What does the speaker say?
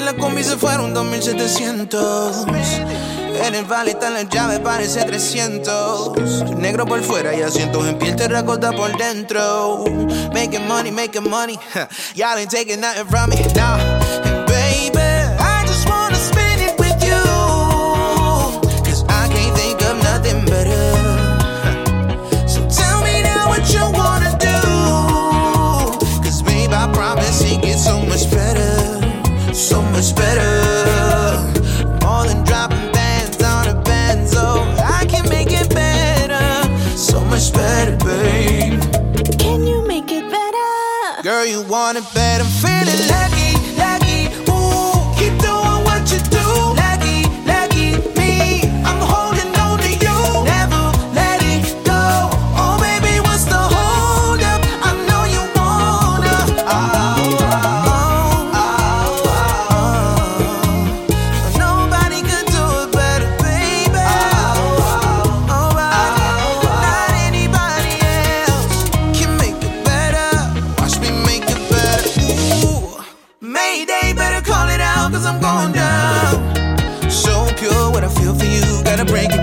la combi se fueron 2700. En el vale están las llaves, parece 300. Negro por fuera y asientos en piel terracota por dentro. Making money, y'all ain't taking nothing from me, nah. And baby, I just wanna spend it with you, 'cause I can't think of nothing better. So tell me now what you wanna do, 'cause babe, I promise it gets so much better. So much better. More than dropping bands on a benzo, I can make it better. So much better, babe. Can you make it better? Girl, you want it better. I'm feeling lucky, lucky. Ooh, keep doing what you do. Lucky, lucky me. I'm holding on to you. Never let it go. Oh, baby, what's the hold up? I know you wanna. Nobody could do it better, baby. Not anybody else can make it better. Watch me make it better. Ooh, Mayday, better call it out, 'cause I'm going down. So pure what I feel for you, gotta break it